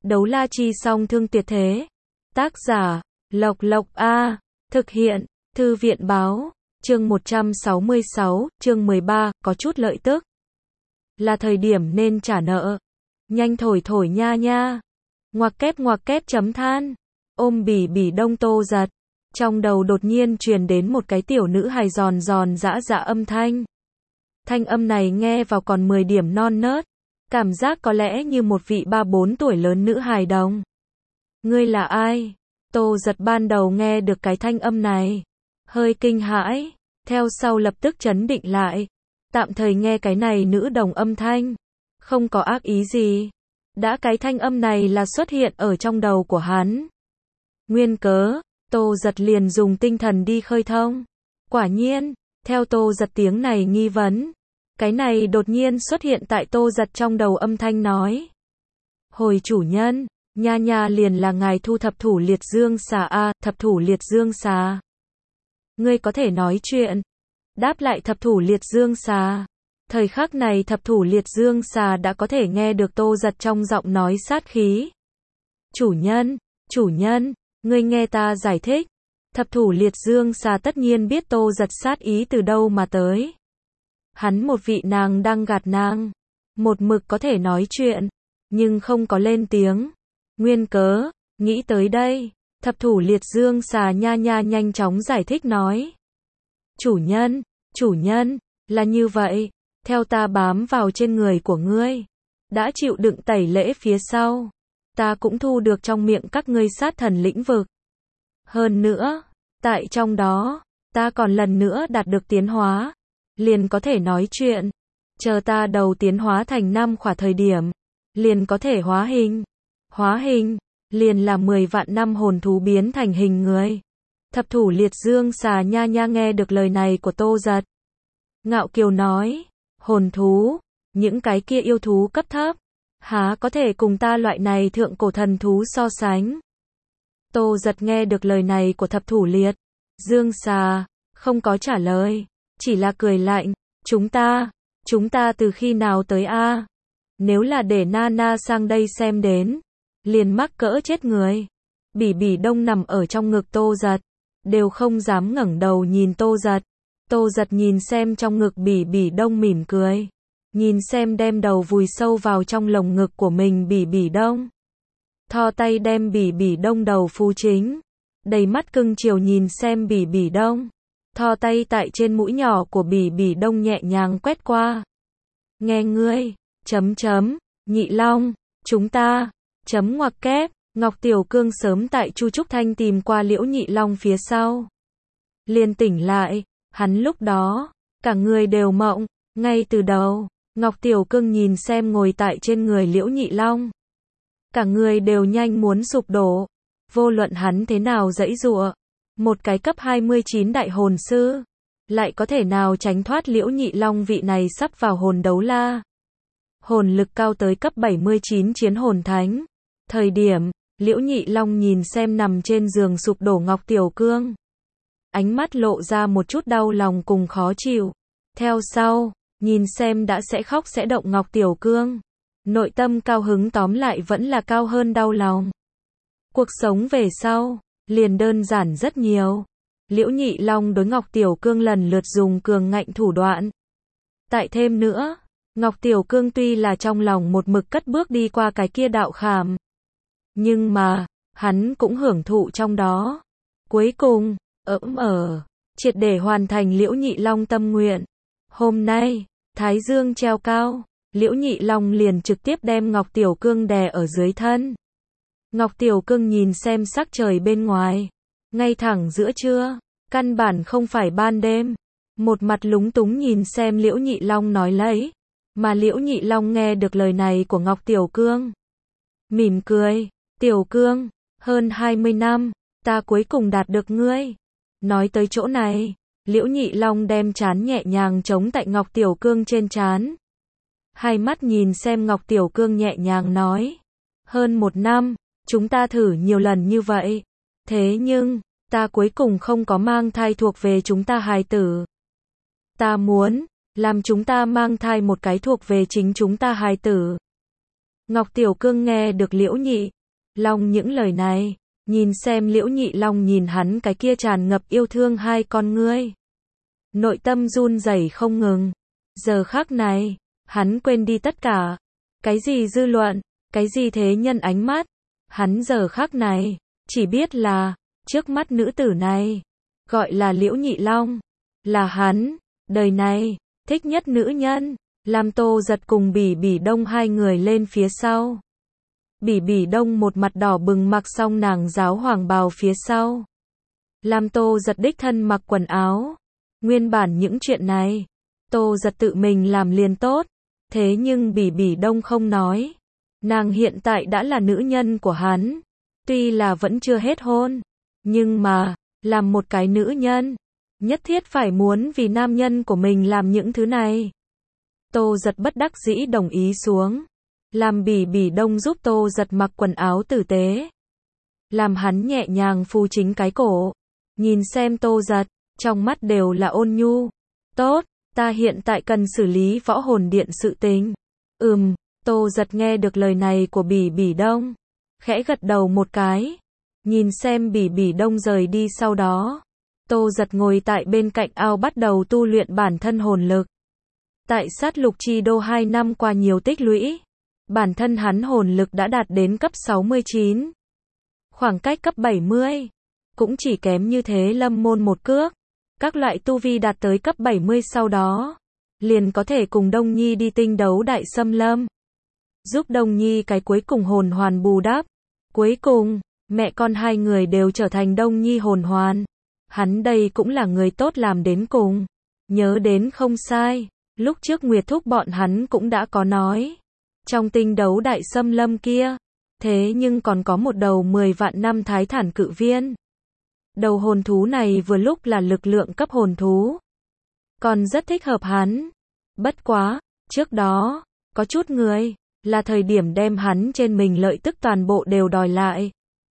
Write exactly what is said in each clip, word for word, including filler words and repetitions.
Đấu la chi song thương tuyệt thế. Tác giả, Lộc Lộc A. Thực hiện, Thư viện báo. Chương một trăm sáu mươi sáu, chương mười ba, có chút lợi tức. Là thời điểm nên trả nợ. Nhanh thổi thổi nha nha. Ngoặc kép ngoặc kép chấm than. Ôm bỉ bỉ đông Tô Giật. Trong đầu đột nhiên truyền đến một cái tiểu nữ hài giòn giòn dã dã âm thanh. Thanh âm này nghe vào còn mười điểm non nớt. Cảm giác có lẽ như một vị ba bốn tuổi lớn nữ hài đồng. Ngươi là ai? Tô Giật ban đầu nghe được cái thanh âm này. Hơi kinh hãi. Theo sau lập tức trấn định lại. Tạm thời nghe cái này nữ đồng âm thanh. Không có ác ý gì. Đã cái thanh âm này là xuất hiện ở trong đầu của hắn. Nguyên cớ, Tô Giật liền dùng tinh thần đi khơi thông. Quả nhiên, theo Tô Giật tiếng này nghi vấn. Cái này đột nhiên xuất hiện tại Tô Giật trong đầu âm thanh nói. Hồi chủ nhân, nha nha liền là ngài thu thập thủ liệt dương xà a, thập thủ liệt dương xà. Ngươi có thể nói chuyện. Đáp lại thập thủ liệt dương xà. Thời khắc này thập thủ liệt dương xà đã có thể nghe được Tô Giật trong giọng nói sát khí. Chủ nhân, chủ nhân, ngươi nghe ta giải thích. Thập thủ liệt dương xà tất nhiên biết Tô Giật sát ý từ đâu mà tới. Hắn một vị nàng đang gạt nàng. Một mực có thể nói chuyện, nhưng không có lên tiếng. Nguyên cớ, nghĩ tới đây, thập thủ liệt dương xà nha nha nhanh chóng giải thích nói. Chủ nhân, chủ nhân, là như vậy, theo ta bám vào trên người của ngươi. Đã chịu đựng tẩy lễ phía sau. Ta cũng thu được trong miệng các ngươi sát thần lĩnh vực. Hơn nữa, tại trong đó, ta còn lần nữa đạt được tiến hóa. Liền có thể nói chuyện. Chờ ta đầu tiến hóa thành năm khỏa thời điểm. Liền có thể hóa hình. Hóa hình, liền là mười vạn năm hồn thú biến thành hình người. Thập thủ liệt dương xà nha nha nghe được lời này của Tô Giật. Ngạo kiều nói. Hồn thú, những cái kia yêu thú cấp thấp. Há có thể cùng ta loại này thượng cổ thần thú so sánh. Tô Giật nghe được lời này của thập thủ liệt dương xà, không có trả lời. Chỉ là cười lạnh, chúng ta, chúng ta từ khi nào tới a? Nếu là để Nana sang đây xem đến, liền mắc cỡ chết người. Bỉ bỉ đông nằm ở trong ngực Tô Giật, đều không dám ngẩng đầu nhìn Tô Giật. Tô Giật nhìn xem trong ngực bỉ bỉ đông mỉm cười. Nhìn xem đem đầu vùi sâu vào trong lồng ngực của mình bỉ bỉ đông. Thò tay đem bỉ bỉ đông đầu phu chính. Đầy mắt cưng chiều nhìn xem bỉ bỉ đông. Thò tay tại trên mũi nhỏ của bỉ bỉ đông nhẹ nhàng quét qua. Nghe ngươi, chấm chấm, nhị long, chúng ta, chấm ngoặc kép, Ngọc Tiểu Cương sớm tại Chu Trúc Thanh tìm qua Liễu Nhị Long phía sau. Liền tỉnh lại, hắn lúc đó, cả người đều mộng, ngay từ đầu, Ngọc Tiểu Cương nhìn xem ngồi tại trên người Liễu Nhị Long. Cả người đều nhanh muốn sụp đổ, vô luận hắn thế nào giãy giụa. Một cái cấp hai mươi chín đại hồn sư, lại có thể nào tránh thoát Liễu Nhị Long vị này sắp vào hồn đấu la. Hồn lực cao tới cấp bảy mươi chín chiến hồn thánh. Thời điểm, Liễu Nhị Long nhìn xem nằm trên giường sụp đổ Ngọc Tiểu Cương. Ánh mắt lộ ra một chút đau lòng cùng khó chịu. Theo sau, nhìn xem đã sẽ khóc sẽ động Ngọc Tiểu Cương. Nội tâm cao hứng tóm lại vẫn là cao hơn đau lòng. Cuộc sống về sau liền đơn giản rất nhiều. Liễu Nhị Long đối Ngọc Tiểu Cương lần lượt dùng cường ngạnh thủ đoạn. Tại thêm nữa, Ngọc Tiểu Cương tuy là trong lòng một mực cất bước đi qua cái kia đạo khảm. Nhưng mà, hắn cũng hưởng thụ trong đó. Cuối cùng, ỡm ở, triệt để hoàn thành Liễu Nhị Long tâm nguyện. Hôm nay, Thái Dương treo cao, Liễu Nhị Long liền trực tiếp đem Ngọc Tiểu Cương đè ở dưới thân. Ngọc Tiểu Cương nhìn xem sắc trời bên ngoài. Ngay thẳng giữa trưa, căn bản không phải ban đêm. Một mặt lúng túng nhìn xem Liễu Nhị Long nói lấy. Mà Liễu Nhị Long nghe được lời này của Ngọc Tiểu Cương. Mỉm cười, Tiểu Cương, hơn hai mươi năm, ta cuối cùng đạt được ngươi. Nói tới chỗ này, Liễu Nhị Long đem trán nhẹ nhàng chống tại Ngọc Tiểu Cương trên trán. Hai mắt nhìn xem Ngọc Tiểu Cương nhẹ nhàng nói. Hơn một năm. Chúng ta thử nhiều lần như vậy. Thế nhưng, ta cuối cùng không có mang thai thuộc về chúng ta hài tử. Ta muốn, làm chúng ta mang thai một cái thuộc về chính chúng ta hài tử. Ngọc Tiểu Cương nghe được Liễu Nhị Long những lời này, nhìn xem Liễu Nhị Long nhìn hắn cái kia tràn ngập yêu thương hai con ngươi. Nội tâm run rẩy không ngừng. Giờ khắc này, hắn quên đi tất cả. Cái gì dư luận, cái gì thế nhân ánh mắt. Hắn giờ khắc này, chỉ biết là, trước mắt nữ tử này, gọi là Liễu Nhị Long, là hắn, đời này, thích nhất nữ nhân. Làm Tô Giật cùng Bỉ Bỉ Đông hai người lên phía sau. Bỉ Bỉ Đông một mặt đỏ bừng mặc xong nàng giáo hoàng bào phía sau. Làm Tô Giật đích thân mặc quần áo. Nguyên bản những chuyện này, Tô Giật tự mình làm liền tốt. Thế nhưng Bỉ Bỉ Đông không nói. Nàng hiện tại đã là nữ nhân của hắn. Tuy là vẫn chưa hết hôn. Nhưng mà, làm một cái nữ nhân, nhất thiết phải muốn vì nam nhân của mình làm những thứ này. Tô Giật bất đắc dĩ đồng ý xuống. Làm Bỉ Bỉ Đông giúp Tô Giật mặc quần áo tử tế. Làm hắn nhẹ nhàng phu chính cái cổ. Nhìn xem Tô Giật, trong mắt đều là ôn nhu. Tốt, ta hiện tại cần xử lý võ hồn điện sự tình. Ừm, Tô Giật nghe được lời này của Bỉ Bỉ Đông. Khẽ gật đầu một cái. Nhìn xem Bỉ Bỉ Đông rời đi sau đó. Tô Giật ngồi tại bên cạnh ao bắt đầu tu luyện bản thân hồn lực. Tại sát lục chi đô hai năm qua nhiều tích lũy. Bản thân hắn hồn lực đã đạt đến cấp sáu mươi chín. Khoảng cách cấp bảy mươi. Cũng chỉ kém như thế Lâm Môn một cước. Các loại tu vi đạt tới cấp bảy mươi sau đó. Liền có thể cùng Đông Nhi đi tinh đấu đại xâm lâm. Giúp Đông Nhi cái cuối cùng hồn hoàn bù đắp. Cuối cùng, mẹ con hai người đều trở thành Đông Nhi hồn hoàn. Hắn đây cũng là người tốt làm đến cùng. Nhớ đến không sai. Lúc trước Nguyệt Thúc bọn hắn cũng đã có nói. Trong tinh đấu đại xâm lâm kia. Thế nhưng còn có một đầu mười vạn năm thái thản cự viên. Đầu hồn thú này vừa lúc là lực lượng cấp hồn thú. Còn rất thích hợp hắn. Bất quá, trước đó, có chút người, là thời điểm đem hắn trên mình lợi tức toàn bộ đều đòi lại.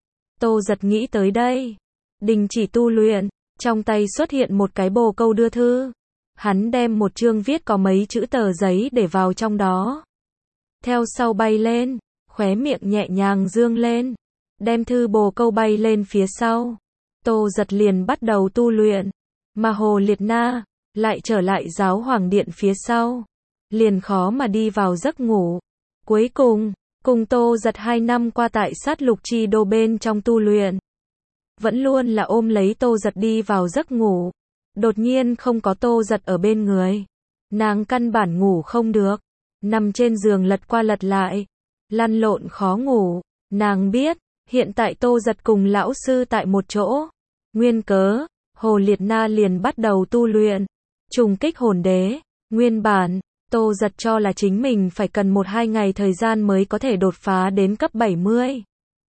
Tô Giật nghĩ tới đây. Đình chỉ tu luyện, trong tay xuất hiện một cái bồ câu đưa thư. Hắn đem một chương viết có mấy chữ tờ giấy để vào trong đó. Theo sau bay lên, khóe miệng nhẹ nhàng dương lên. Đem thư bồ câu bay lên phía sau. Tô Giật liền bắt đầu tu luyện. Mà Hồ Liệt Na, lại trở lại giáo hoàng điện phía sau. Liền khó mà đi vào giấc ngủ. Cuối cùng, cùng Tô Giật hai năm qua tại sát lục chi đô bên trong tu luyện. Vẫn luôn là ôm lấy Tô Giật đi vào giấc ngủ. Đột nhiên không có Tô Giật ở bên người. Nàng căn bản ngủ không được. Nằm trên giường lật qua lật lại. Lăn lộn khó ngủ. Nàng biết, hiện tại Tô Giật cùng lão sư tại một chỗ. Nguyên cớ, Hồ Liệt Na liền bắt đầu tu luyện. Trùng kích hồn đế. Nguyên bản, Tô Giật cho là chính mình phải cần một hai ngày thời gian mới có thể đột phá đến cấp bảy mươi.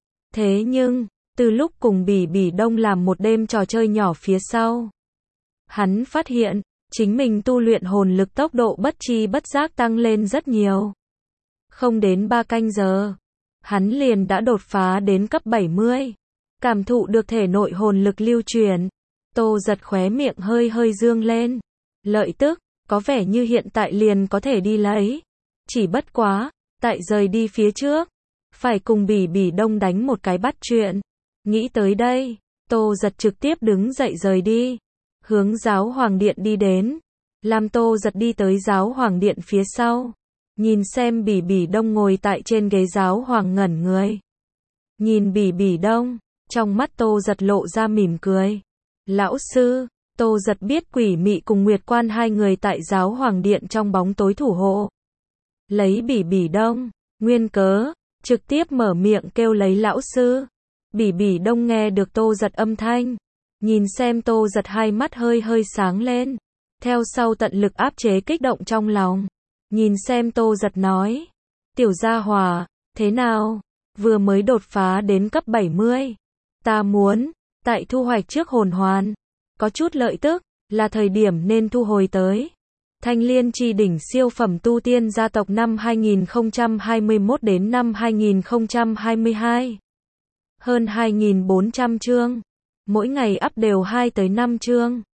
Thế nhưng, từ lúc cùng Bỉ Bỉ Đông làm một đêm trò chơi nhỏ phía sau. Hắn phát hiện, chính mình tu luyện hồn lực tốc độ bất chi bất giác tăng lên rất nhiều. Không đến ba canh giờ, hắn liền đã đột phá đến cấp bảy mươi. Cảm thụ được thể nội hồn lực lưu truyền. Tô Giật khóe miệng hơi hơi dương lên. Lợi tức, có vẻ như hiện tại liền có thể đi lấy. Chỉ bất quá, tại rời đi phía trước. Phải cùng Bỉ Bỉ Đông đánh một cái bắt chuyện. Nghĩ tới đây, Tô Giật trực tiếp đứng dậy rời đi. Hướng giáo hoàng điện đi đến. Làm Tô Giật đi tới giáo hoàng điện phía sau. Nhìn xem Bỉ Bỉ Đông ngồi tại trên ghế giáo hoàng ngẩn người. Nhìn Bỉ Bỉ Đông, trong mắt Tô Giật lộ ra mỉm cười. Lão sư, Tô Giật biết Quỷ Mị cùng Nguyệt Quan hai người tại giáo hoàng điện trong bóng tối thủ hộ. Lấy Bỉ Bỉ Đông, nguyên cớ, trực tiếp mở miệng kêu lấy lão sư. Bỉ Bỉ Đông nghe được Tô Giật âm thanh. Nhìn xem Tô Giật hai mắt hơi hơi sáng lên. Theo sau tận lực áp chế kích động trong lòng. Nhìn xem Tô Giật nói. Tiểu gia hòa, thế nào? Vừa mới đột phá đến cấp bảy mươi. Ta muốn, tại thu hoạch trước hồn hoàn. Có chút lợi tức, là thời điểm nên thu hồi tới. Thanh Liên Chi Đỉnh siêu phẩm tu tiên gia tộc năm hai nghìn không trăm hai mươi mốt đến năm hai nghìn không trăm hai mươi hai. Hơn hai nghìn bốn trăm chương. Mỗi ngày up đều hai tới năm chương.